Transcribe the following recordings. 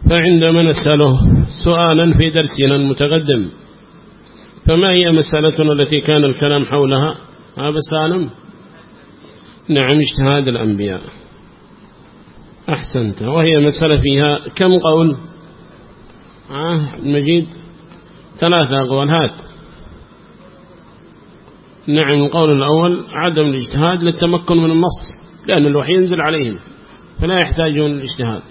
فعندما نسأله سؤالا في درسنا المتقدم، فما هي مسألتنا التي كان الكلام حولها؟ هذا سالم. نعم، اجتهاد الأنبياء. أحسنت. وهي مسألة فيها كم قول؟ المجيد 3 أقوال. هات. نعم، القول الأول عدم الاجتهاد للتمكن من النص، لأن الوحي ينزل عليهم فلا يحتاجون الاجتهاد.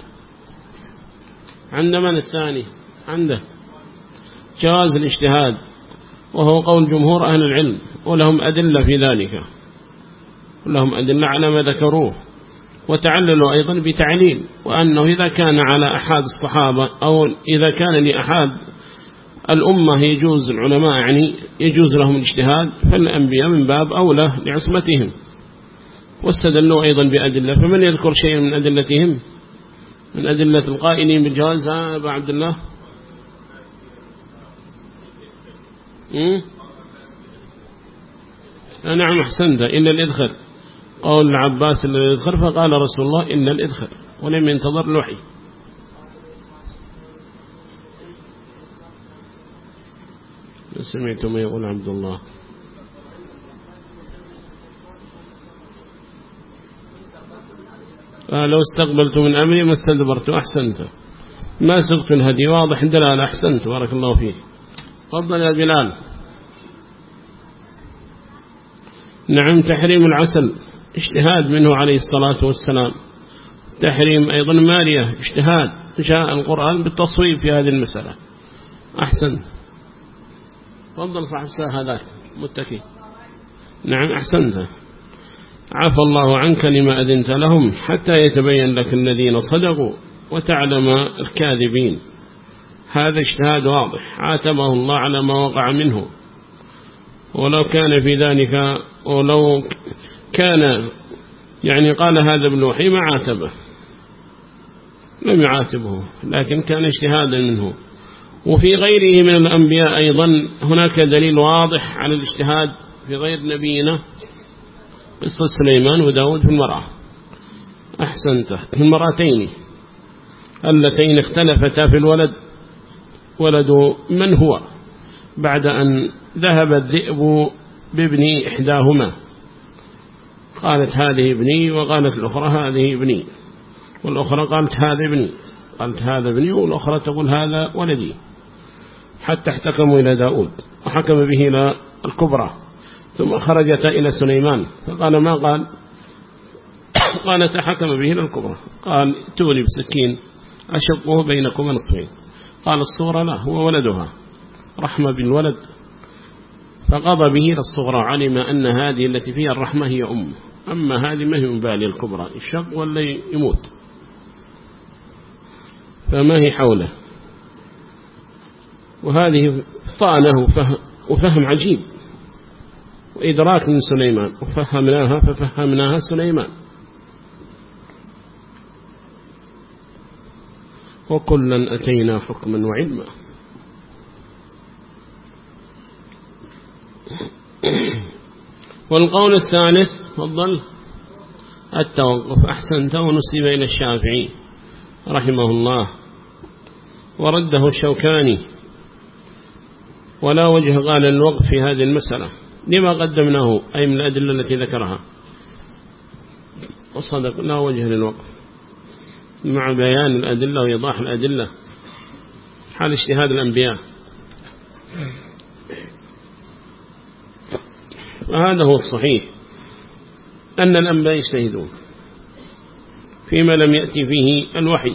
عندما الثاني عنده جواز الاجتهاد، وهو قول جمهور أهل العلم، ولهم أدلة في ذلك، ولهم أدلة على ما ذكروه، وتعللوا أيضا بتعليل، وأنه إذا كان على أحد الصحابة أو إذا كان لأحد الأمة يجوز، العلماء يعني يجوز لهم الاجتهاد، فالأنبياء من باب أولى لعصمتهم. واستدلوا أيضا بأدلة. فمن يذكر شيء من أدلتهم، من أدلة القائلين بالجواز؟ أبا عبد الله. نعم، أحسنت. إلا الإذخر، قول العباس إلا الإذخر، فقال رسول الله إلا الإذخر، ولم ينتظر الوحي. سمعت ما يقول عبد الله. لو استقبلت من أمري ما استدبرت. أحسنت. ما سبقت الهدي. واضح دلالة. أحسنت، بارك الله فيك. تفضل يا بلال. نعم، تحريم العسل اجتهاد منه عليه الصلاة والسلام. تحريم أيضا مارية اجتهاد، جاء القرآن بالتصويب في هذه المسألة. أحسن. تفضل صاحب الساعة هذاك متكي. نعم، أحسنت. عفى الله عنك لما أذنت لهم حتى يتبين لك الذين صدقوا وتعلم الكاذبين. هذا اجتهاد واضح، عاتبه الله على ما وقع منه. ولو كان في ذلك، ولو كان يعني قال هذا بالوحي ما عاتبه، لم يعاتبه، لكن كان اجتهادا منه. وفي غيره من الأنبياء أيضا هناك دليل واضح على الاجتهاد في غير نبينا، قصة سليمان وداود في المرأة. أحسنت. في المرأتين اللتين اختلفتا في الولد، ولد من هو، بعد أن ذهب الذئب بابن إحداهما، قالت هذه ابني، وقالت الأخرى هذه ابني، والأخرى قالت هذا ابني، قالت هذا ابني، والأخرى تقول هذا ولدي، حتى احتكموا إلى داود وحكم به إلى الكبرى، ثم خرجت إلى سليمان فقال ما قال، قالت حكم به إلى الكبرى، قال ائتوني بسكين أشقه بينكم نصفين، قال الصغرى لا، هو ولدها، رحمة بالولد، فقضى به إلى الصغرى، علم أن هذه التي فيها الرحمة هي أم، أما هذه ما هي مبالي الكبرى، الشق ولا يموت، فما هي حوله. وهذه طعنه وفهم عجيب وإدراك من سليمان، وفهمناها ففهمناها سليمان. وكلا أتينا حكما وعلما. والقول الثالث فضل التوقف. أحسنت. ونسب إلى الشافعي رحمه الله، ورده الشوكاني، ولا وجه قال الوقف في هذه المسألة لما قدمناه أي من الأدلة التي ذكرها، وصدق لا وجه للوقف مع بيان الأدلة وإيضاح الأدلة حال اجتهاد الأنبياء. وهذا هو الصحيح، أن الأنبياء يجتهدون فيما لم يأتي فيه الوحي،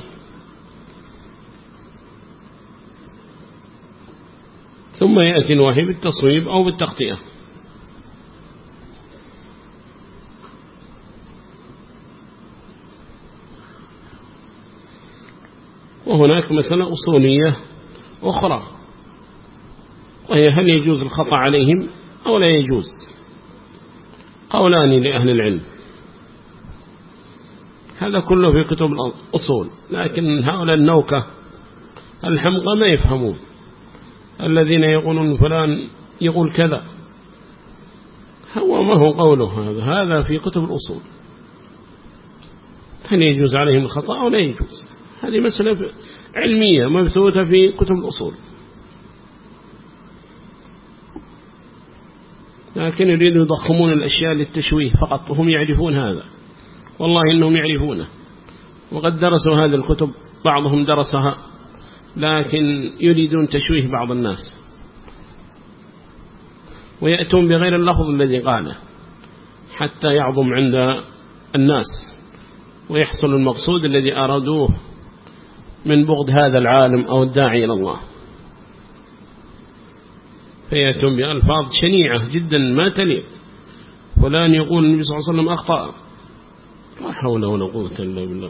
ثم يأتي الوحي بالتصويب أو بالتخطئة. وهناك مسألة أصولية أخرى، وهي هل يجوز الخطأ عليهم أو لا يجوز؟ قولان لأهل العلم، هذا كله في كتب الأصول، لكن هؤلاء النوكة الحمقى ما يفهمون، الذين يقولون فلان يقول كذا، هو ما هو قوله هذا في كتب الأصول، هل يجوز عليهم الخطأ أو لا يجوز؟ هذه مسألة علمية مبثوثة في كتب الأصول، لكن يريدوا يضخمون الأشياء للتشويه فقط، وهم يعرفون هذا، والله إنهم يعرفونه، وقد درسوا هذه الكتب، بعضهم درسها، لكن يريدون تشويه بعض الناس، ويأتون بغير اللفظ الذي قاله حتى يعظم عند الناس ويحصل المقصود الذي أرادوه من بغض هذا العالم أو الداعي إلى الله، فيأتون بألفاظ شنيعة جدا ما تليق. فلان يقول النبي صلى الله عليه وسلم أخطأ، لا حول ولا قوة إلا بالله،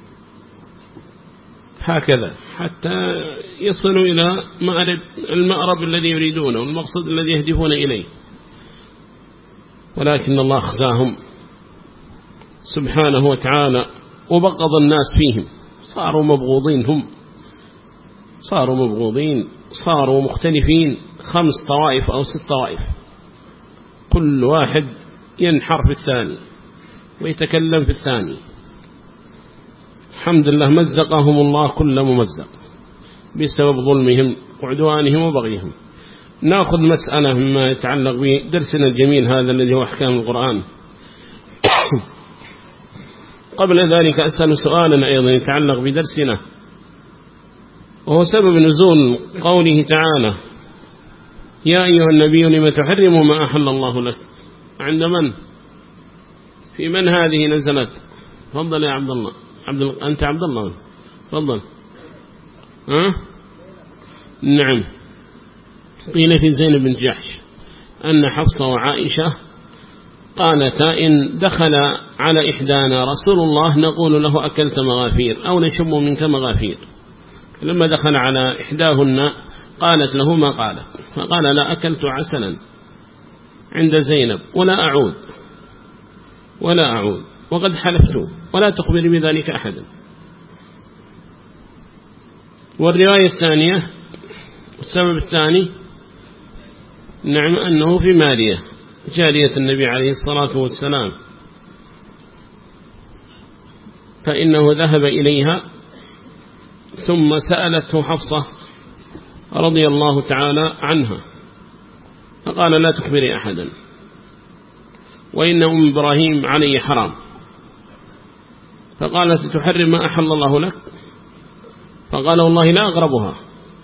هكذا حتى يصلوا إلى المأرب الذي يريدونه والمقصد الذي يهدفون إليه، ولكن الله أخزاهم سبحانه وتعالى وبغض الناس فيهم، صاروا مبغوضين، هم صاروا مبغوضين، صاروا مختلفين، 5 طوائف أو 6 طوائف، كل واحد ينحر في الثاني ويتكلم في الثاني. الحمد لله مزقهم الله كل ممزق بسبب ظلمهم وعدوانهم وبغيهم. نأخذ مسألة مما يتعلق بدرسنا الجميل هذا الذي هو أحكام القرآن. قبل ذلك أسأل سؤالا أيضا يتعلق بدرسنا، وهو سبب نزول قوله تعالى: يا أيها النبي لم تحرم ما أحل الله لك. عند من؟ في من هذه نزلت؟ تفضل يا عبد الله. أنت عبد الله، تفضل. نعم. قيل في زينب بنت جحش أن حفصة وعائشة قالتا: إن دخل على إحدانا رسول الله نقول له أكلت مغافير أو نشم منك مغافير. لما دخل على إحداهن قالت له ما قالت، فقال: لا أكلت عسلا عند زينب ولا أعود وقد حلفت ولا تخبري بذلك أحدا. والرواية الثانية السبب الثاني نعم أنه في مارية جارية النبي عليه الصلاة والسلام، فإنه ذهب إليها ثم سألته حفصة رضي الله تعالى عنها فقال: لا تخبري أحدا، وإن أم إبراهيم علي حرام. فقالت: تحرم ما أحل الله لك؟ فقال: والله لا أغربها.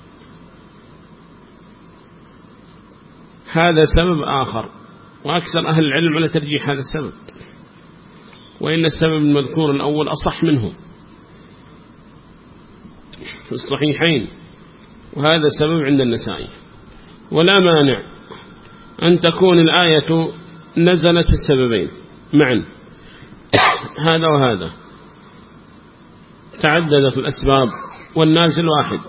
هذا سبب آخر، وأكثر أهل العلم على ترجيح هذا السبب، وإن السبب المذكور الأول أصح منه في الصحيحين، وهذا سبب عند النسائي. ولا مانع أن تكون الآية نزلت في السببين معا، هذا وهذا، تعددت الأسباب والنازل واحد.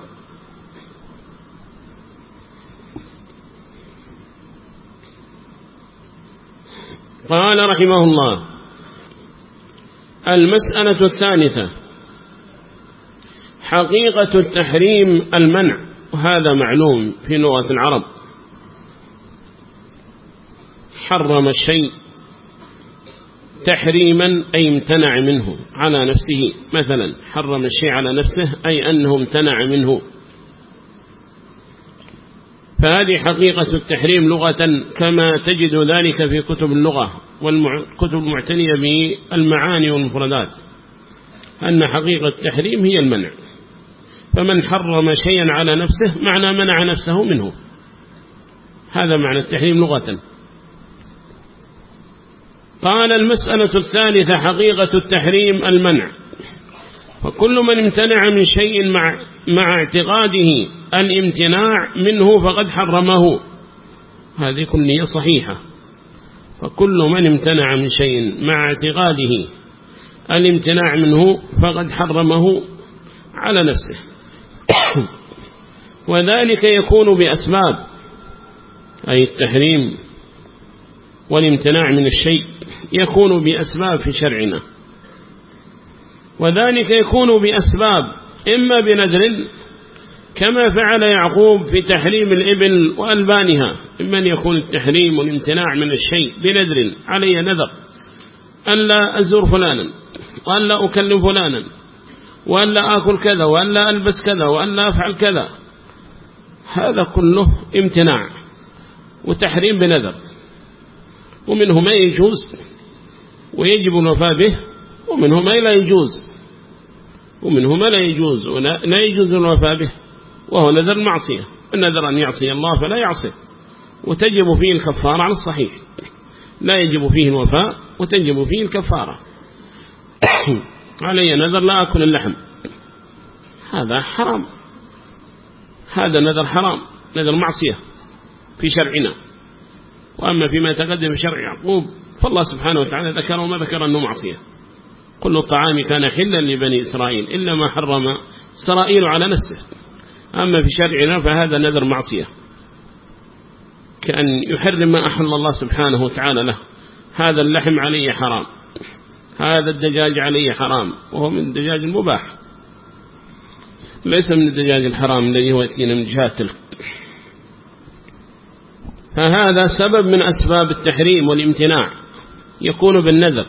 قال رحمه الله: المسألة الثالثة حقيقة التحريم المنع، وهذا معلوم في لغة العرب. حرم الشيء تحريما أي امتنع منه على نفسه، مثلا حرم الشيء على نفسه أي أنه امتنع منه، فهذه حقيقة التحريم لغة كما تجد ذلك في كتب اللغة والكتب المعتنية بالمعاني والمفردات، أن حقيقة التحريم هي المنع. فمن حرم شيئا على نفسه معنى منع نفسه منه، هذا معنى التحريم لغة. قال: المسألة الثالثة حقيقة التحريم المنع، فكل من امتنع من شيء مع اعتقاده الامتناع منه فقد حرمه. هذه كلية صحيحة. فكل من امتنع من شيء مع اعتقاده الامتناع منه فقد حرمه على نفسه. وذلك يكون بأسباب، أي التحريم والامتناع من الشيء يكون بأسباب في شرعنا، وذلك يكون بأسباب إما بنذر كما فعل يعقوب في تحريم الإبل وألبانها، إما أن يكون التحريم والامتناع من الشيء بنذر، علي نذر ألا أزور فلانا وألا أكلم فلانا وأن لا آكل كذا وأن لا ألبس كذا وأن لا أفعل كذا، هذا كله امتناع وتحريم بنذر، ومنه ما يجوز ويجب الوفاء به، ومنه ما لا يجوز، ومنه ما لا يجوز ولا يجوز الوفاء به، وهو نذر معصية. النذر أن يعصي الله فلا يعصي، وتجب فيه الكفارة على الصحيح، لا يجب فيه الوفاء وتجب فيه الكفارة. علي نذر لا أكل اللحم، هذا حرام، هذا نذر حرام، نذر معصية في شرعنا. وأما فيما تقدم في شرع يعقوب فالله سبحانه وتعالى ذكر وما ذكر أنه معصية. كل الطعام كان حلا لبني إسرائيل إلا ما حرم إسرائيل على نفسه. أما في شرعنا فهذا نذر معصية، كأن يحرم ما أحل الله سبحانه وتعالى له. هذا اللحم عليه حرام، هذا الدجاج عليه حرام، وهو من الدجاج المباح، ليس من الدجاج الحرام الذي هو يأتينا من جهة تلك. فهذا سبب من أسباب التحريم والامتناع، يكون بالنذر.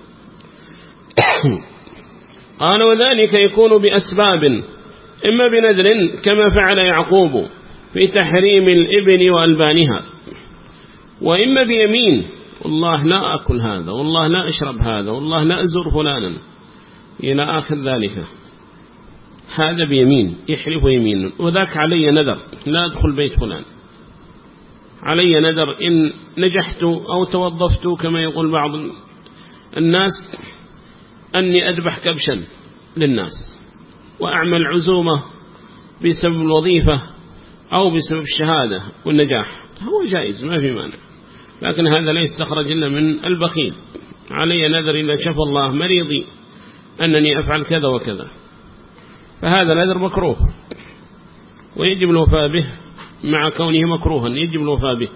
قال وذلك يكون بأسباب، إما بنذر كما فعل يعقوب في تحريم الإبل وألبانها، وإما بيمين، والله لا أكل هذا، والله لا أشرب هذا، والله لا أزور فلانا إلى آخر ذلك. هذا بيمين، يحلف يمين، وذاك علي نذر لا أدخل بيت فلان، علي نذر إن نجحت أو توظفت كما يقول بعض الناس أني أذبح كبشا للناس وأعمل عزومة بسبب الوظيفة أو بسبب الشهادة والنجاح، هو جائز ما في مانع، لكن هذا لا يستخرج إلا من البخيل. علي نذر إلا شفى الله مريضي أنني أفعل كذا وكذا، فهذا نذر مكروه ويجب الوفاء به، مع كونه مكروها يجب الوفاء به.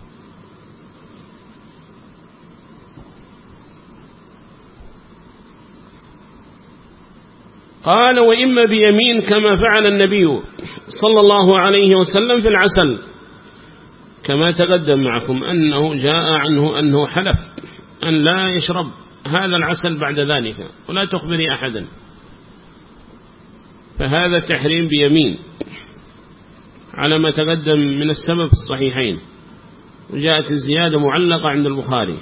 قال وإما بيمين كما فعل النبي صلى الله عليه وسلم في العسل، كما تقدم معكم أنه جاء عنه أنه حلف أن لا يشرب هذا العسل بعد ذلك ولا تخبري أحدا، فهذا تحريم بيمين على ما تقدم من السبب في الصحيحين، وجاءت الزيادة معلقة عند البخاري.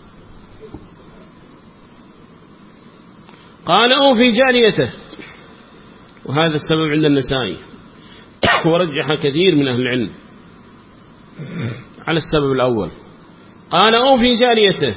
قال أو في جاريته، وهذا السبب عند النسائي، ورجح كثير من أهل العلم على السبب الأول. قال أو في جاريته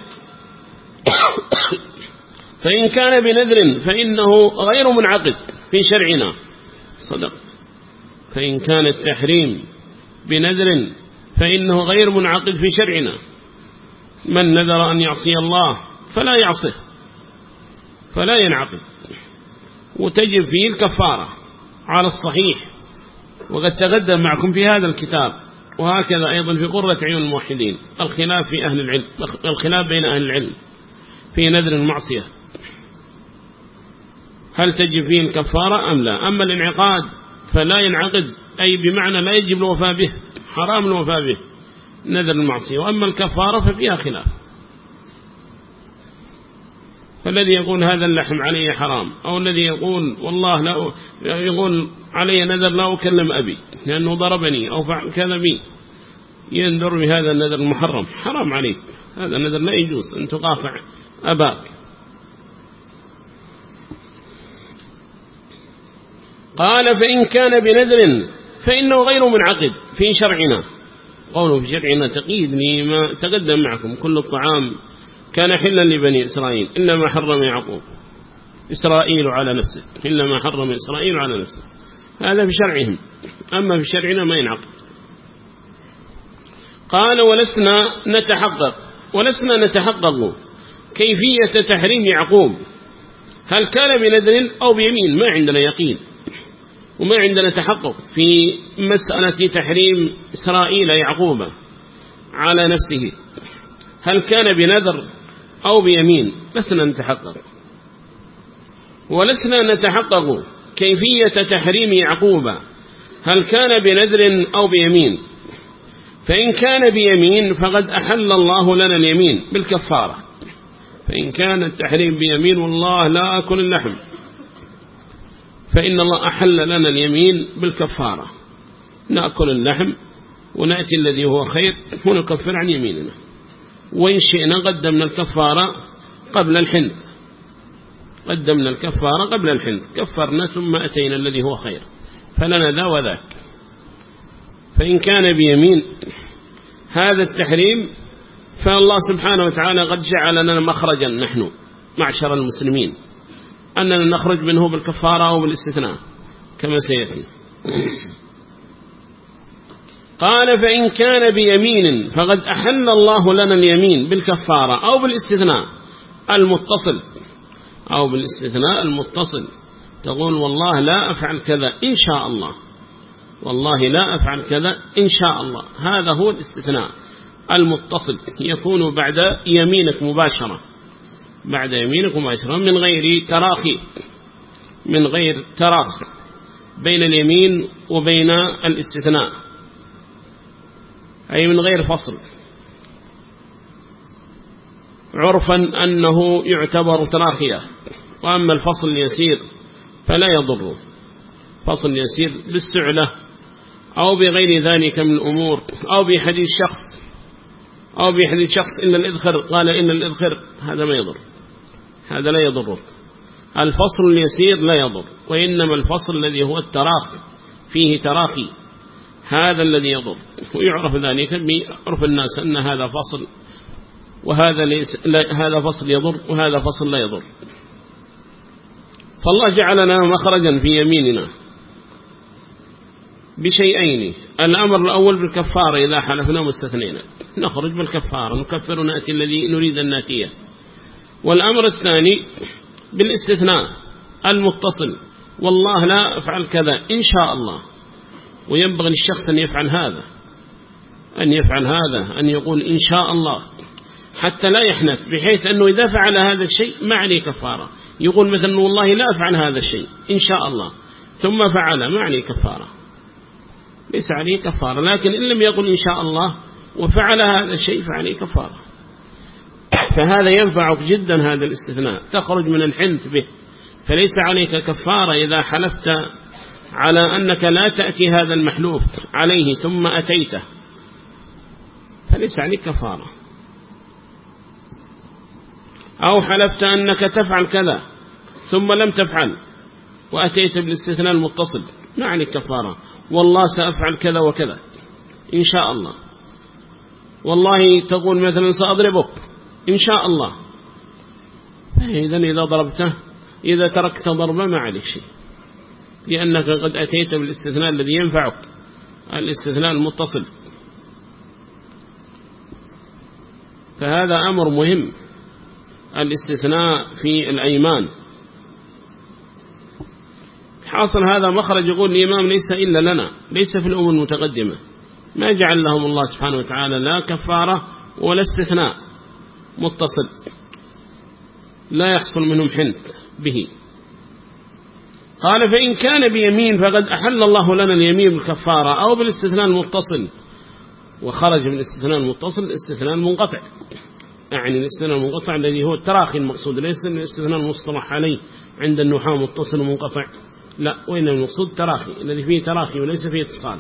فإن كان بنذر فإنه غير منعقد في شرعنا. صدق. فإن كان التحريم بنذر فإنه غير منعقد في شرعنا، من نذر أن يعصي الله فلا يعصيه، فلا ينعقد، وتجب فيه الكفارة على الصحيح، وقد تقدم معكم في هذا الكتاب، وهكذا أيضا في قرة عيون الموحدين الخلاف في أهل العلم، الخلاف بين أهل العلم في نذر المعصية هل تجب فيه الكفارة أم لا. أما الانعقاد فلا ينعقد، أي بمعنى لا يجب الوفاء به، حرام الوفاء به نذر المعصية. وأما الكفارة ففيها خلاف، فالذي يقول هذا اللحم عليه حرام، أو الذي يقول والله لا يقول علي نذر لا أكلم أبي لأنه ضربني أو فعل كذا بي، ينذر بهذا النذر المحرم، حرام عليك، هذا النذر لا يجوز أن تقاطع أباك. قال فإن كان بنذر فإنه غير منعقد في شرعنا. قوله في شرعنا تقييد لما تقدم معكم، كل الطعام كان حلا لبني إسرائيل إلا ما حرم يعقوب إسرائيل على نفسه، إلا ما حرم إسرائيل على نفسه، هذا في شرعهم، أما في شرعنا ما ينعقد. قال ولسنا نتحقق كيفية تحريم يعقوب، هل كان بنذر أو بيمين، ما عندنا يقين وما عندنا تحقق في مسألة تحريم إسرائيل يعقوب على نفسه، هل كان بنذر أو بيمين، لسنا نتحقق. ولسنا نتحقق كيفية تحريم يعقوب، هل كان بنذر أو بيمين، فإن كان بيمين فقد أحل الله لنا اليمين بالكفارة. فإن كان التحريم بيمين والله لا أكل اللحم، فإن الله أحل لنا اليمين بالكفارة، نأكل اللحم ونأتي الذي هو خير ونكفر عن يميننا، وإن شئنا قدمنا الكفارة قبل الحنث، قدمنا الكفارة قبل الحنث، كفرنا ثم أتينا الذي هو خير، فلنا ذا وذاك. فإن كان بيمين هذا التحريم فالله سبحانه وتعالى قد جعل لنا مخرجا نحن معشر المسلمين أننا نخرج منه بالكفارة أو بالاستثناء كما سيأتي. قال فإن كان بيمين فقد أحل الله لنا اليمين بالكفارة أو بالاستثناء المتصل، أو بالاستثناء المتصل، تقول والله لا أفعل كذا إن شاء الله، والله لا أفعل كذا إن شاء الله، هذا هو الاستثناء المتصل، يكون بعد يمينك مباشرة، بعد يمينك مباشرة من غير تراخي، من غير تراخي بين اليمين وبين الاستثناء، أي من غير فصل، عرفا أنه يعتبر تراخيا. وأما الفصل اليسير فلا يضر، فصل يسير بالسعلة أو بغير ذلك من الأمور، أو بحديث شخص، أو بحديث شخص إن الإذخر قال إن الإذخر، هذا ما يضر، هذا لا يضر. الفصل اليسير لا يضر، وإنما الفصل الذي هو التراخي فيه تراخي هذا الذي يضر، ويعرف ذلك بعرف الناس أن هذا فصل وهذا هذا فصل يضر وهذا فصل لا يضر. فالله جعلنا مخرجا في يميننا بشيئين، الأمر الأول بالكفارة إذا حلفنا مستثنينا نخرج بالكفارة نكفر نأتي الذي نريد أن نأتيه، والأمر الثاني بالاستثناء المتصل، والله لا أفعل كذا إن شاء الله. وينبغي للشخص أن يفعل هذا، أن يفعل هذا، أن يقول إن شاء الله حتى لا يحنث، بحيث أنه إذا فعل هذا الشيء ما عليه كفارة، يقول مثلا والله لا أفعل هذا الشيء إن شاء الله ثم فعل ما عليه كفارة، ليس عليه كفارة. لكن إن لم يقل إن شاء الله وفعل هذا الشيء فعليه كفارة. فهذا ينفعك جدا هذا الاستثناء، تخرج من الحنث به، فليس عليك كفارة إذا حلفت على أنك لا تأتي هذا المحلوف عليه ثم أتيته، فليس عليك كفارة. أو حلفت أنك تفعل كذا ثم لم تفعل وأتيت بالاستثناء المتصل ما عليك كفارة، والله سأفعل كذا وكذا إن شاء الله، والله تقول مثلا سأضربك إن شاء الله، إذن إذا ضربته إذا تركت ضربه ما عليك شيء، لأنك قد أتيت بالاستثناء الذي ينفعك، الاستثناء المتصل. فهذا أمر مهم، الاستثناء في الأيمان. حاصل هذا مخرج يقول الإمام ليس إلا لنا، ليس في الأمم المتقدمة، ما جعل لهم الله سبحانه وتعالى لا كفارة ولا استثناء متصل لا يحصل منهم حنث به. قال فإن كان بيمين فقد أحل الله لنا اليمين بالكفارة أو بالاستثناء المتصل، وخرج من الاستثناء المتصل الاستثناء المنقطع، يعني الاستثناء المنقطع الذي هو التراخي المقصود، ليس الاستثناء المصطلح عليه عند النحاة متصل ومنقطع، لا، وإن المقصود تراخي الذي فيه تراخي وليس فيه اتصال.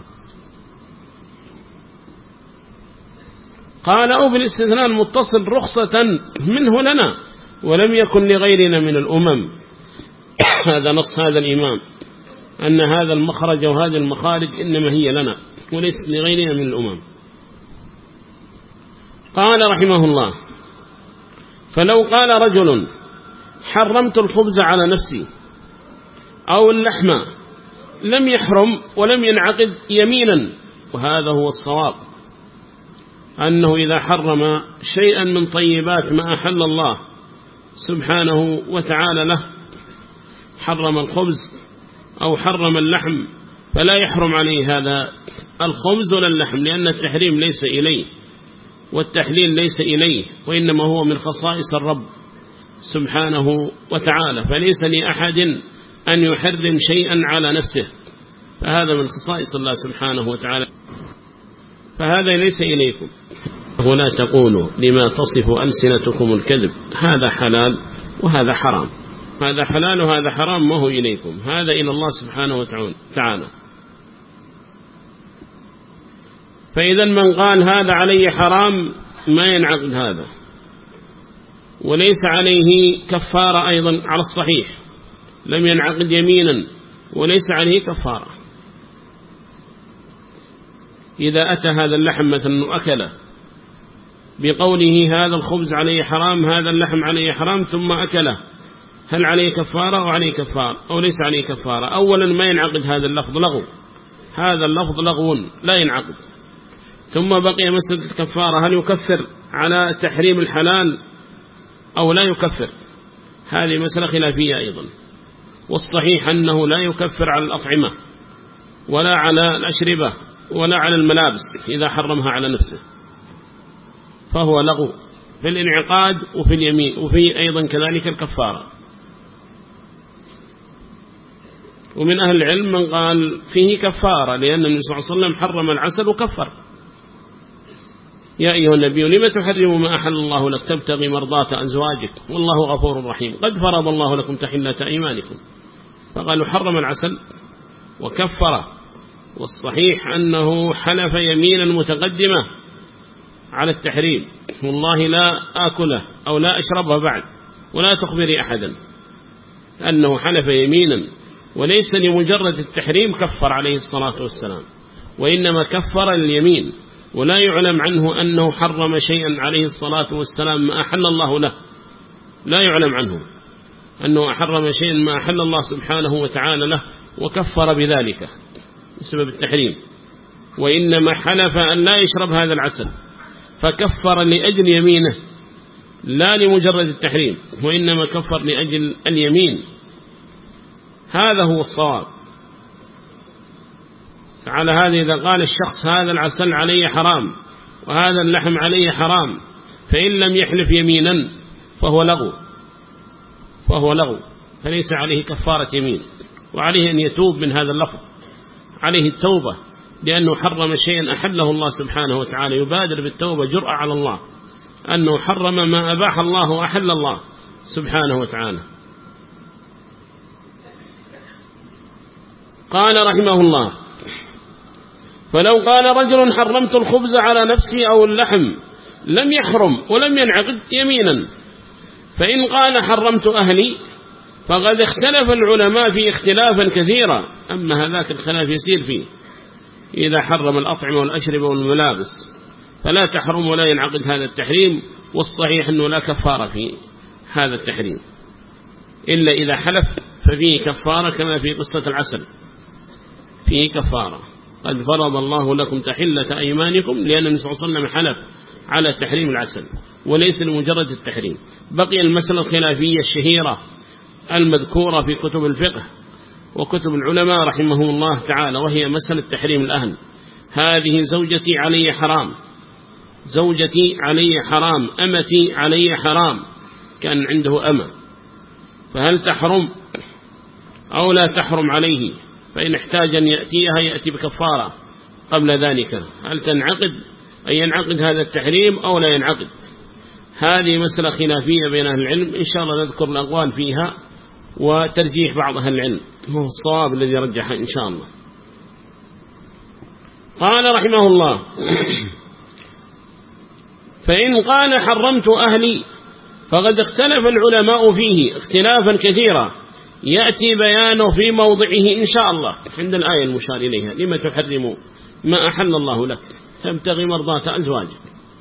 قال أو بالاستثناء المتصل رخصة منه لنا ولم يكن لغيرنا من الأمم. هذا نص هذا الإمام أن هذا المخرج وهذه المخارج إنما هي لنا وليس لغيرنا من الأمم. قال رحمه الله فلو قال رجل حرمت الخبز على نفسي أو اللحم لم يحرم ولم ينعقد يمينا، وهذا هو الصواب، أنه إذا حرم شيئا من طيبات ما أحل الله سبحانه وتعالى له، حرم الخبز أو حرم اللحم، فلا يحرم عليه هذا الخبز ولا اللحم، لأن التحريم ليس إليه والتحليل ليس إليه، وإنما هو من خصائص الرب سبحانه وتعالى، فليس لأحد أن يحرم شيئا على نفسه، فهذا من خصائص الله سبحانه وتعالى، فهذا ليس إليكم. ولا تقولوا لما تصف ألسنتكم الكذب هذا حلال وهذا حرام، هذا حلال وهذا حرام، ما هو إليكم، هذا إلى الله سبحانه وتعالى. فإذا من قال هذا عليه حرام ما ينعقد هذا، وليس عليه كفارة أيضا على الصحيح، لم ينعقد يمينا وليس عليه كفارة. إذا أتى هذا اللحم مثلا وأكله بقوله هذا الخبز عليه حرام، هذا اللحم عليه حرام، ثم أكله، هل عليه كفارة أو عليه كفارة أو ليس عليه كفارة؟ أولا ما ينعقد هذا اللفظ، لغو، هذا اللفظ لغو لا ينعقد. ثم بقي مسألة الكفارة، هل يكفر على تحريم الحلال أو لا يكفر؟ هذه مسألة خلافية أيضا، والصحيح أنه لا يكفر على الأطعمة ولا على الأشربة ولا على الملابس إذا حرمها على نفسه، فهو لغو في الانعقاد وفي اليمين، وفي أيضا كذلك الكفارة. ومن أهل العلم من قال فيه كفارة، لأن النبي صلى الله عليه وسلم حرم العسل وكفر: يا أيها النبي لم تحرم ما أحل الله لك تبتغي مرضات أزواجك والله غفور رحيم قد فرض الله لكم تحلة أيمانكم. فقالوا حرم العسل وكفر، والصحيح أنه حلف يمينا متقدمة على التحريم: والله لا آكله أو لا أشربه بعد ولا تخبري أحدا، أنه حلف يمينا، وليس لمجرد التحريم كفر عليه الصلاة والسلام، وإنما كفر اليمين، ولا يعلم عنه أنه حرم شيئا عليه الصلاة والسلام ما أحل الله له، لا يعلم عنه أنه حرم شيئا ما أحل الله سبحانه وتعالى له وكفر بذلك بسبب التحريم، وإنما حلف أن لا يشرب هذا العسل فكفر لأجل يمينه لا لمجرد التحريم، وإنما كفر لأجل اليمين. هذا هو الصواب. على هذا إذا قال الشخص هذا العسل عليه حرام وهذا اللحم عليه حرام، فإن لم يحلف يمينا فهو لغو، فليس عليه كفارة يمين، وعليه أن يتوب من هذا اللفظ، عليه التوبة، لأنه حرم شيئا أحله الله سبحانه وتعالى، يبادر بالتوبة جرأة على الله، أنه حرم ما أباح الله وأحل الله سبحانه وتعالى. قال رحمه الله: فلو قال رجل حرمت الخبز على نفسي أو اللحم لم يحرم ولم ينعقد يمينا، فإن قال حرمت أهلي فقد اختلف العلماء في اختلافا كثيرا، أما هذاك الخلاف يسير فيه، إذا حرم الأطعمة والأشربة والملابس فلا تحرم ولا ينعقد هذا التحريم، والصحيح أنه لا كفارة في هذا التحريم، إلا إذا حلف ففيه كفارة، كما في قصة العسل فيه كفارة: قد فرض الله لكم تحلة أيمانكم، لأن النبي صلى الله عليه وسلم حلف على تحريم العسل وليس لمجرد التحريم. بقي المسألة الخلافية الشهيرة المذكورة في كتب الفقه وكتب العلماء رحمهم الله تعالى، وهي مسألة تحريم الأهل. هذه زوجتي علي حرام، زوجتي علي حرام، أمتي علي حرام، كان عنده أمة، فهل تحرم أو لا تحرم عليه؟ فإن احتاج أن يأتيها يأتي بكفارة قبل ذلك، هل تنعقد أن ينعقد هذا التحريم أو لا ينعقد؟ هذه مسألة خلافية بين أهل العلم، إن شاء الله نذكر الأقوال فيها وترجيح بعض أهل العلم، هو الصواب الذي رجحه إن شاء الله. قال رحمه الله: فإن قال حرمت أهلي فقد اختلف العلماء فيه اختلافا كثيرا، يأتي بيانه في موضعه إن شاء الله عند الآية المشار إليها: لما تحرم ما أحل الله لك تبتغي مرضات أزواجك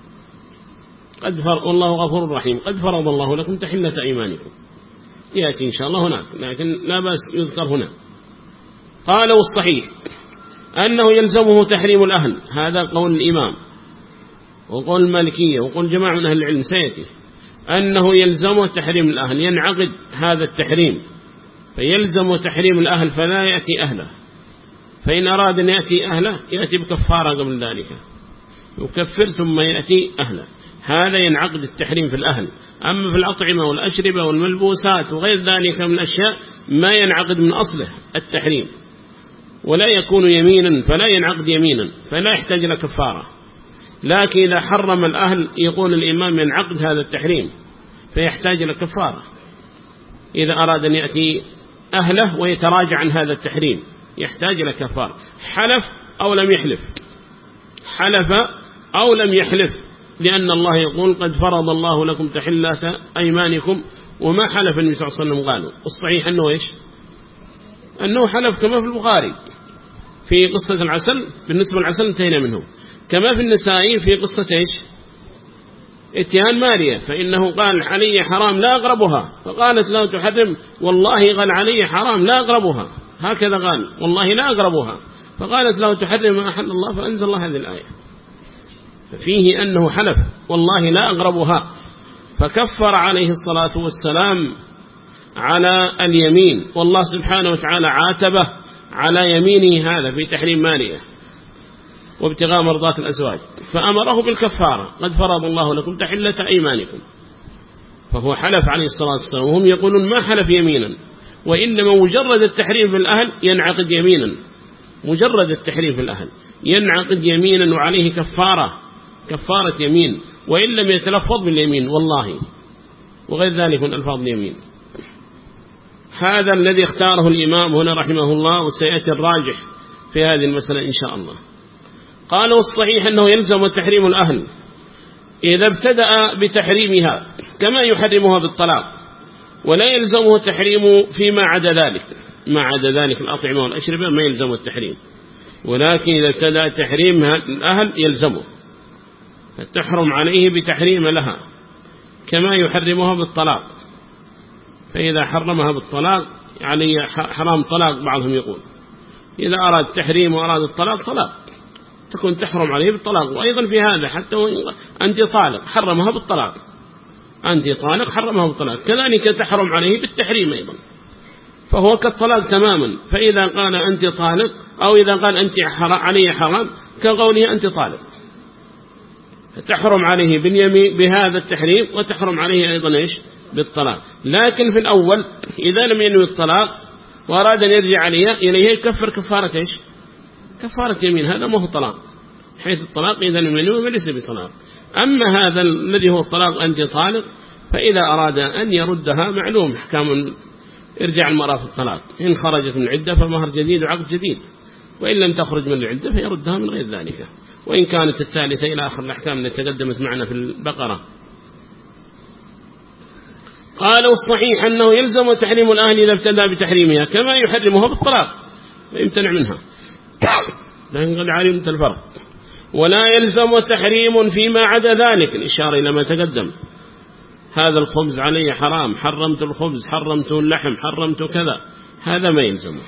والله غفور رحيم قد فرض الله لكم تحلة أيمانكم. يأتي إن شاء الله هناك، لكن لا بأس يذكر هنا. قال: والصحيح أنه يلزمه تحريم الأهل، هذا قول الإمام وقول المالكية وقول جماعة من أهل العلم سيأتي، أنه يلزمه تحريم الأهل، ينعقد هذا التحريم، فيلزم تحريم الأهل فلا يأتي أهله، فإن أراد أن يأتي أهله يأتي بكفارة قبل ذلك، يكفر ثم يأتي أهله، هذا ينعقد التحريم في الأهل. أما في الأطعمة والأشربة والملبوسات وغير ذلك من الأشياء ما ينعقد من أصله التحريم، ولا يكون يمينا فلا ينعقد يمينا، فلا يحتاج إلى كفارة. لكن إذا حرم الأهل يقول الإمام ينعقد هذا التحريم فيحتاج إلى كفارة، إذا أراد أن يأتي أهله ويتراجع عن هذا التحريم يحتاج إلى كفار. حلف أو لم يحلف، حلف أو لم يحلف، لأن الله يقول قد فرض الله لكم تحلة أيمانكم، وما حلف النبي صلى الله عليه وسلم قالوا. الصحيح أنه إيش؟ أنه حلف كما في البخاري في قصة العسل، بالنسبة للعسل انتهينا منه، كما في النسائي في قصة إيش؟ اتيان ماريا، فإنه قال علي حرام لا أقربها، فقالت لا تحرم، والله قال علي حرام لا أقربها، هكذا قال والله لا أقربها، فقالت لا تحرم ما أحل الله، فأنزل الله هذه الآية. ففيه أنه حلف والله لا أقربها، فكفر عليه الصلاة والسلام على اليمين، والله سبحانه وتعالى عاتبه على يمينه هذا في تحريم ماريا وابتغاء مرضات الأزواج، فأمره بالكفارة، قد فرض الله لكم تحلة أيمانكم. فهو حلف عليه الصلاة والسلام، وهم يقولون ما حلف يمينا، وإنما مجرد التحريم في الأهل ينعقد يمينا، مجرد التحريم في الأهل ينعقد يمينا وعليه كفارة يمين، وإن لم يتلفظ باليمين والله وغير ذلك من ألفاظ اليمين. هذا الذي اختاره الإمام هنا رحمه الله، وسيأتي الراجح في هذه المسألة إن شاء الله. قالوا الصحيح أنه يلزم تحريم الأهل إذا ابتدأ بتحريمها كما يحرمها بالطلاق، ولا يلزمه التحريم فيما عدا ذلك، ما عدا ذلك الأطعمة والأشربة ما يلزم التحريم، ولكن إذا ابتدأ تحريمها الأهل يلزمه، فتحرم عليه بتحريم لها كما يحرمها بالطلاق. فإذا حرمها بالطلاق عليه حرام طلاق، بعضهم يقول إذا أراد تحريم وأراد الطلاق طلاق تكون تحرم عليه بالطلاق. وأيضا في هذا حتى أنت طالق حرمها بالطلاق، أنت طالق حرمها بالطلاق، كذلك تحرم عليه بالتحريم أيضا، فهو كالطلاق تماما. فإذا قال أنت طالق أو إذا قال أنت علي حرام كقوله أنت طالق، تحرم عليه باليمين بهذا التحريم، وتحرم عليه أيضا إيش؟ بالطلاق. لكن في الأول إذا لم ينوي الطلاق وأراد أن يرجع إليه يكفر كفارة إيش؟ كفارة يمين، هذا ما هو طلاق، حيث الطلاق إذا لم ينوي فليس بطلاق. أما هذا الذي هو الطلاق أنت طالق، فإذا أراد أن يردها معلوم أحكام ارجع المرأة في الطلاق، إن خرجت من العدة فمهر جديد وعقد جديد، وإن لم تخرج من العدة فيردها من غير ذلك، وإن كانت الثالثة إلى آخر الأحكام التي تقدمت معنا في البقرة. قالوا الصحيح أنه يلزم تحريم الأهل إذا ابتدى بتحريمها كما يحرمها بالطلاق ويمتنع منها، لكن قد علمت الفرق. ولا يلزم تحريم فيما عدا ذلك، الإشارة إلى ما تقدم، هذا الخبز علي حرام، حرمت الخبز، حرمت اللحم، حرمت كذا، هذا ما يلزمه.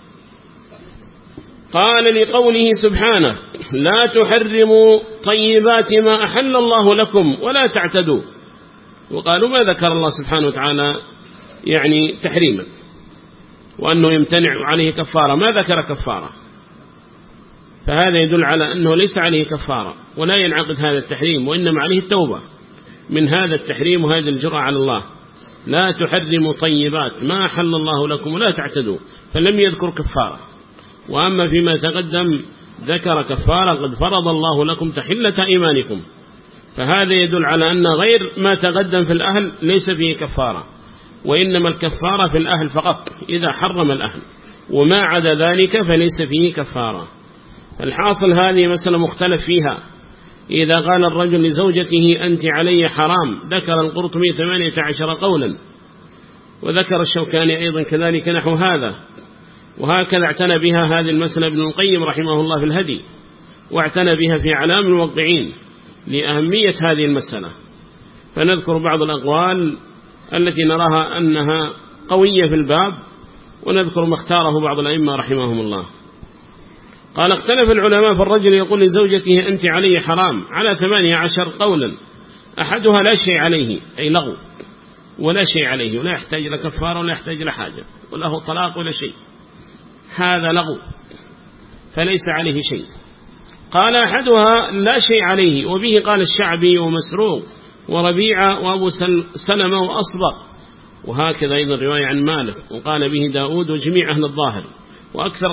قال لقوله سبحانه لا تحرموا طيبات ما أحل الله لكم ولا تعتدوا، وقالوا ما ذكر الله سبحانه وتعالى يعني تحريما وأنه يمتنع عليه كفارة، ما ذكر كفارة، فهذا يدل على أنه ليس عليه كفارة ولا ينعقد هذا التحريم، وإنما عليه التوبة من هذا التحريم وهذه الجرأة على الله. لا تحرموا طيبات ما أحل الله لكم ولا تعتدوا، فلم يذكر كفارة. وأما فيما تقدم ذكر كفارة، قد فرض الله لكم تحلة إيمانكم، فهذا يدل على أن غير ما تقدم في الأهل ليس فيه كفارة، وإنما الكفارة في الأهل فقط إذا حرم الأهل، وما عدا ذلك فليس فيه كفارة. الحاصل هذه مسألة مختلف فيها. إذا قال الرجل لزوجته أنت علي حرام، ذكر القرطبي 18 قولا، وذكر الشوكاني أيضا كذلك نحو هذا، وهكذا اعتنى بها هذه المسألة ابن القيم رحمه الله في الهدي، واعتنى بها في علام الوقعين لأهمية هذه المسألة. فنذكر بعض الأقوال التي نراها أنها قوية في الباب، ونذكر ما اختاره بعض الأئمة رحمهم الله. قال اختلف العلماء في الرجل يقول لزوجته أنت علي حرام على 18 قولا، أحدها لا شيء عليه، أي لغو، ولا شيء عليه، ولا يحتاج إلى كفارة ولا يحتاج إلى حاجة، وله طلاق ولا شيء، هذا لغو فليس عليه شيء. قال أحدها لا شيء عليه، وبه قال الشعبي ومسروق وربيعة وأبو سلمة وأصبغ، وهكذا أيضا رواية عن مالك، وقال به داود وجميع أهل الظاهر وأكثر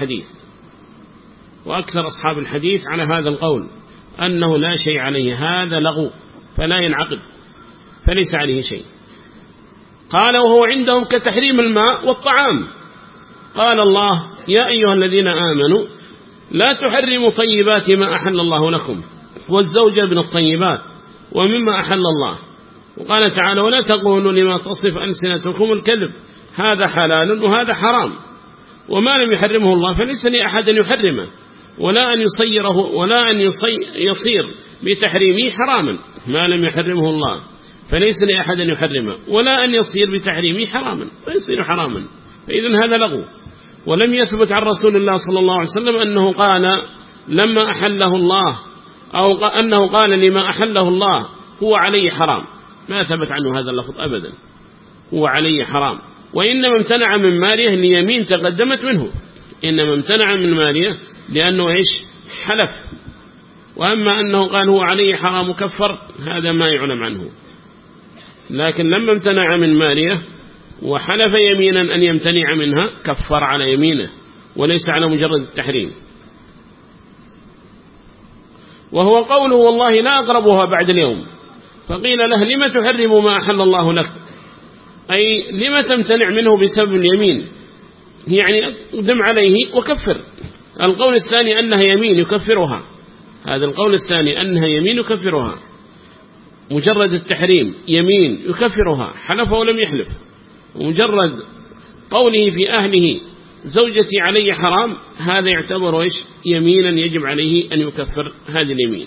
أصحاب الحديث على هذا القول أنه لا شيء عليه، هذا لغو فلا ينعقد فليس عليه شيء. قال وهو عندهم كتحريم الماء والطعام. قال الله يا أيها الذين آمنوا لا تحرموا طيبات ما أحل الله لكم والزوجة من الطيبات ومما أحل الله. وقال تعالى ولا تقولوا لما تصف ألسنتكم الكذب هذا حلال وهذا حرام. وما لم يحرمه الله فليس لأحد أن يحرمه ولا أن يصيره ولا أن يصير بتحريمه حراما. ما لم يحرمه الله فليس لأحد أن يحرمه ولا أن يصير بتحريمه حراما فيصير حراما. فإذن هذا لغو. ولم يثبت عن رسول الله صلى الله عليه وسلم أنه قال لما أحله الله أو أنه قال لما أحله الله هو عليه حرام. ما ثبت عنه هذا اللفظ أبدا. هو عليه حرام. وإنما امتنع من ماليه ليمين تقدمت منه. إنما امتنع من ماليه لأنه حلف. وأما أنه قال هو عليه حرام مكفر هذا ما يعلم عنه. لكن لما امتنع من ماليه وحلف يمينا أن يمتنع منها كفر على يمينه وليس على مجرد التحريم. وهو قوله والله لا أقربها بعد اليوم. فقيل له لما تحرم ما أحل الله لك أي لما تمتنع منه بسبب اليمين يعني اقدم عليه وكفر. القول الثاني أنها يمين يكفرها. هذا القول الثاني أنها يمين يكفرها. مجرد التحريم يمين يكفرها حلف ولم يحلف. ومجرد قوله في أهله زوجتي علي حرام هذا يعتبر يمينا يجب عليه أن يكفر هذه اليمين.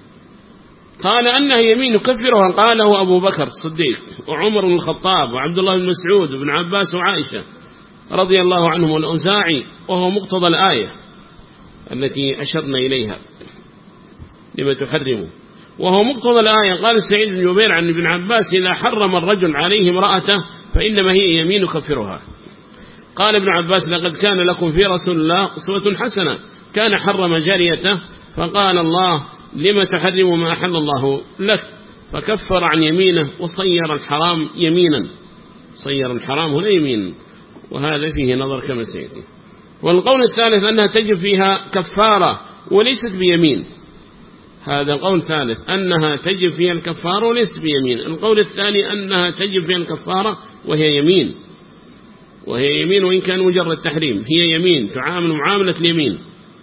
قال أنها يمين يكفرها قاله أبو بكر الصديق وعمر بن الخطاب وعبد الله بن مسعود وابن عباس وعائشة رضي الله عنهم والأوزاعي وهو مقتضى الآية التي أشرنا إليها لما تحرمه. وهو مقتضى الآية. قال سعيد بن جبير عن ابن عباس إذا حرم الرجل عليه امرأته فإنما هي يمين يكفرها. قال ابن عباس لقد كان لكم في رسول الله أسوة حسنة كان حرم جاريته فقال الله لما تحرم ما أحل الله لك فكفر عن يمينه وصير الحرام يمينا. صير الحرام هنا يمين. وهذا فيه نظر كما سيأتي. والقول الثالث أنها تجب فيها كفارة وليست بيمين. هذا قول ثالث أنها تجب فيها الكفارة وليست بيمين. القول الثاني أنها تجب فيها الكفارة وهي يمين. وهي يمين وإن كان مجرد تحريم هي يمين تعامل معاملة اليمين.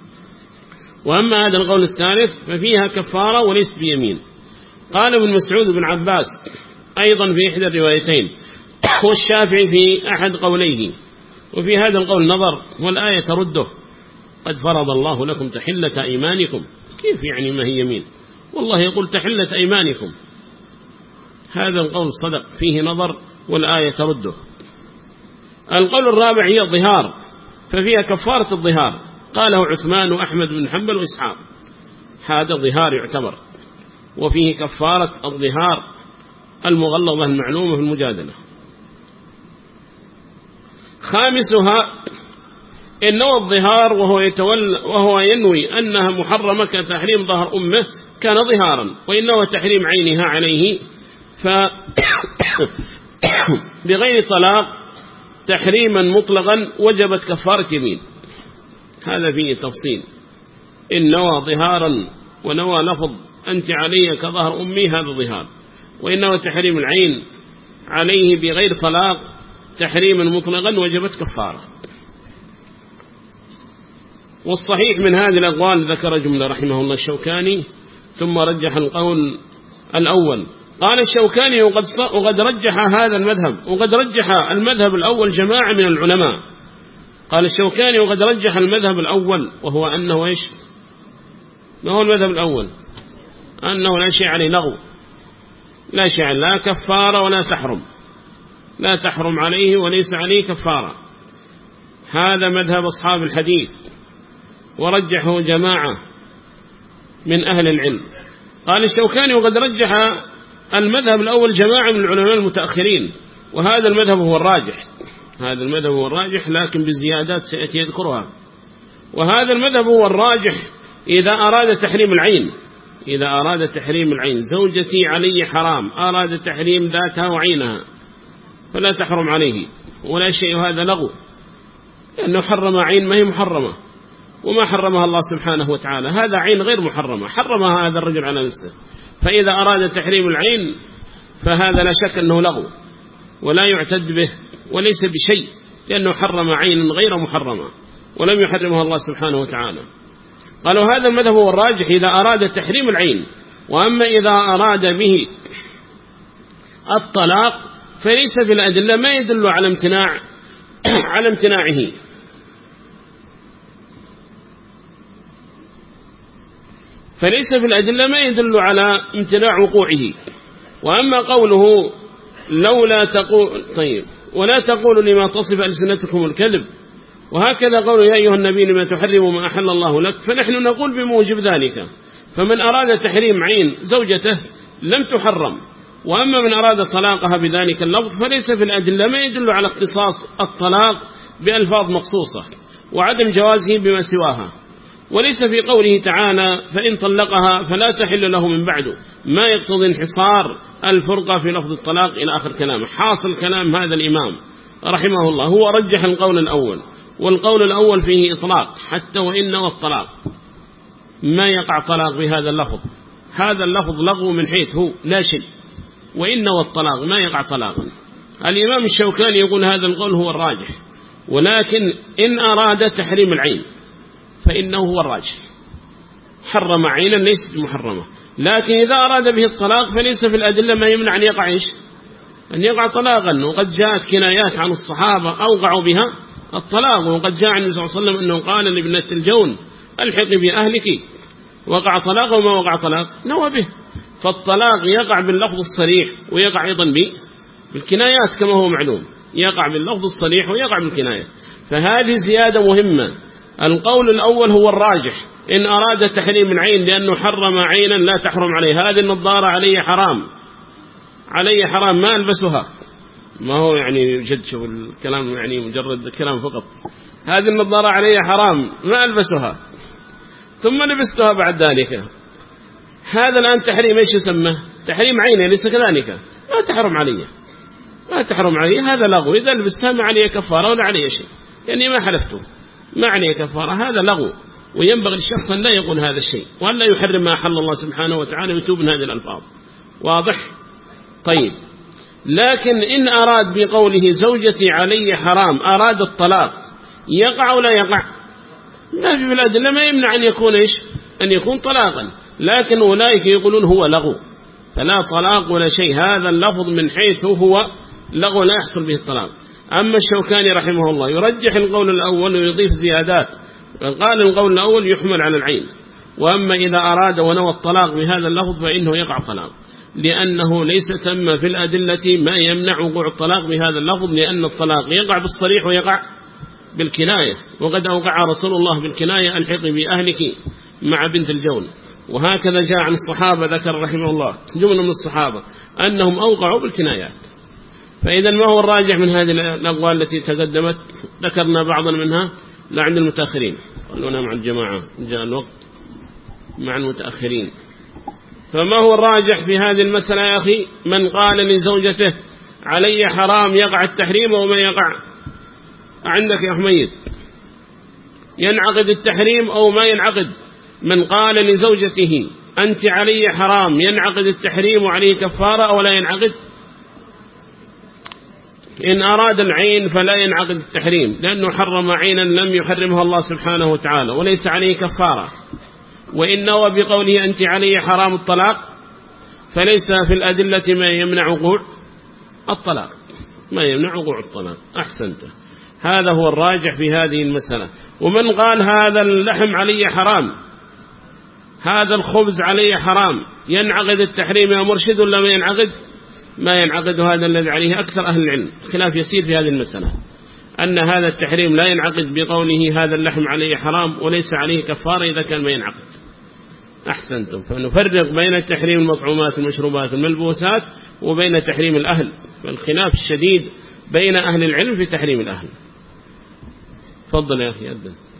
وأما هذا القول الثالث ففيها كفارة وليست بيمين. قال ابن مسعود بن عباس أيضا في إحدى الروايتين والشافعي في أحد قوليه. وفي هذا القول نظر والآية ترده قد فرض الله لكم تحلة أيمانكم. كيف يعني ما هي يمين؟ والله يقول تحلة أيمانكم. هذا القول صدق فيه نظر والآية ترده. القول الرابع هي الظهار ففيها كفارة الظهار. قاله عثمان وأحمد بن حنبل وإسحاق. هذا ظهار يعتبر وفيه كفارة الظهار المغلظة المعلومة في المجادلة. خامسها إنه الظهار وهو ينوي أنها محرمة كتحريم ظهر أمه كان ظهارا. وإنه تحريم عينها عليه بغير طلاق تحريما مطلقا وجبت كفارة يمين. هذا فيه تفصيل. إن نوى ظهارا ونوى لفظ أنت علي كظهر أمي هذا ظهار. وإنه تحريم العين عليه بغير طلاق تحريما مطلقا وجبت كفارة. والصحيح من هذه الأقوال ذكر جملة رحمه الله الشوكاني ثم رجح القول الأول. قال الشوكاني وقد رجح هذا المذهب وقد رجح المذهب الأول جماعة من العلماء. قال الشوكاني وقد رجح المذهب الأول وهو أنه ما هو المذهب الأول؟ أنه لا شيء عليه لغو لا شيء لا كفارة ولا تحرم. لا تحرم عليه وليس عليه كفارة. هذا مذهب أصحاب الحديث ورجحه جماعة من أهل العلم. قال الشوكاني وقد رجح المذهب الأول جماعة من العلماء المتأخرين وهذا المذهب هو الراجح. هذا المذهب هو الراجح لكن بزيادات سيأتي يذكرها. وهذا المذهب هو الراجح إذا أراد تحريم العين. إذا أراد تحريم العين زوجتي علي حرام أراد تحريم ذاتها وعينها فلا تحرم عليه ولا شيء. هذا لغو لأنه حرم عين ما هي محرمة وما حرمها الله سبحانه وتعالى. هذا عين غير محرمة حرمها هذا الرجل على نفسه. فإذا أراد تحريم العين فهذا لا شك أنه لغو. ولا يعتد به وليس بشيء، لأنه حرم عينا غير محرمة ولم يحرمها الله سبحانه وتعالى. قالوا هذا المذهب هو الراجح إذا أراد تحريم العين، وأما إذا أراد به الطلاق فليس في الأدلة ما يدل على امتناعه. فليس في الأدلة ما يدل على امتناع وقوعه. وأما قوله لولا تقول طيب ولا تقولوا لما تصف ألسنتكم الكذب، وهكذا قول يا أيها النبي لما تحرم ما أحل الله لك، فنحن نقول بموجب ذلك. فمن أراد تحريم عين زوجته لم تحرم، وأما من أراد طلاقها بذلك اللفظ فليس في الأدلة ما يدل على اختصاص الطلاق بألفاظ مخصوصة وعدم جوازه بما سواها. وليس في قوله تعالى فإن طلقها فلا تحل له من بعده ما يقتضي انحصار الفرقة في لفظ الطلاق إلى آخر كلامه. حاصل كلام هذا الإمام رحمه الله هو رجح القول الأول، والقول الأول فيه إطلاق حتى وإن والطلاق ما يقع طلاق بهذا اللفظ. هذا اللفظ لغو من حيث هو لا شيء، وإن والطلاق ما يقع طلاقا. الإمام الشوكاني يقول هذا القول هو الراجح، ولكن إن أراد تحريم العين فإنه هو الراجح، حرم عينا ليست محرمة. لكن إذا أراد به الطلاق فليس في الأدلة ما يمنع أن يقع أن يقع طلاقا. وقد جاءت كنايات عن الصحابة أوقعوا بها الطلاق، وقد جاء عن النبي صلى الله عليه وسلم أنه قال لابنة الجون الحقي بأهلك، وقع طلاق وما وقع طلاق نوى به. فالطلاق يقع باللفظ الصريح ويقع أيضا بالكنايات كما هو معلوم، يقع باللفظ الصريح ويقع بالكنايات. فهذه زيادة مهمة. القول الأول هو الراجح إن أراد تحريم العين لأنه حرم عينا لا تحرم عليه. هذه النظارة علي حرام ما ألبسها، ما هو يعني جد شوف الكلام يعني مجرد كلام فقط. هذه النظارة علي حرام ما ألبسها ثم لبستها بعد ذلك. هذا الآن تحريم إيش يسمى؟ تحريم عيني ليس كذلك، ما تحرم علي هذا لغو. إذا لبستها ما علي كفارة ولا علي شيء، يعني ما حلفته ما عليه كفارة، هذا لغو. وينبغي الشخص أن لا يقول هذا الشيء وأن لا يحرم ما أحل الله سبحانه وتعالى ويتوب من هذه الألفاظ. واضح؟ طيب، لكن إن أراد بقوله زوجتي علي حرام أراد الطلاق يقع ولا يقع؟ ما في الأدلة ما يمنع أن يكون أن يكون طلاقا، لكن أولئك يقولون هو لغو فلا طلاق ولا شيء. هذا اللفظ من حيث هو لغو لا يحصل به الطلاق. أما الشوكاني رحمه الله يرجح القول الأول ويضيف زيادات، قال القول الأول يحمل على العين. وأما إذا أراد ونوى الطلاق بهذا اللفظ فإنه يقع طلاق، لأنه ليس تم في الأدلة ما يمنع وقوع الطلاق بهذا اللفظ، لأن الطلاق يقع بالصريح ويقع بالكناية. وقد أوقع رسول الله بالكناية الحقي بأهلك مع بنت الجون. وهكذا جاء عن الصحابة ذكر رحمه الله جملة من الصحابة أنهم أوقعوا بالكنايات. فإذا ما هو الراجح من هذه الأقوال التي تقدمت؟ ذكرنا بعضا منها لعند المتأخرين، قالونا مع الجماعة جاء الوقت مع المتأخرين. فما هو الراجح في هذه المسألة يا أخي؟ من قال لزوجته علي حرام يقع التحريم وما يقع عندك يا حميد؟ ينعقد التحريم أو ما ينعقد؟ من قال لزوجته أنت علي حرام ينعقد التحريم وعليه كفارة أو لا ينعقد؟ إن أراد العين فلا ينعقد التحريم، لأنه حرم عينا لم يحرمها الله سبحانه وتعالى وليس عليه كفارة. وإن نوى بقوله أنت علي حرام الطلاق فليس في الأدلة ما يمنع وقوع الطلاق، أحسنت. هذا هو الراجح في هذه المسألة. ومن قال هذا اللحم علي حرام، هذا الخبز علي حرام، ينعقد التحريم يا مرشد ولا ما ينعقد؟ ما ينعقد. هذا الذي عليه أكثر أهل العلم، خلاف يسير في هذه المسألة، أن هذا التحريم لا ينعقد بقوله هذا اللحم عليه حرام وليس عليه كفارة إذا كان ما ينعقد. أحسنتم. فنفرق بين تحريم المطعومات المشروبات الملبوسات وبين تحريم الأهل، فالخلاف الشديد بين أهل العلم في تحريم الأهل. تفضل يا أخي أدن.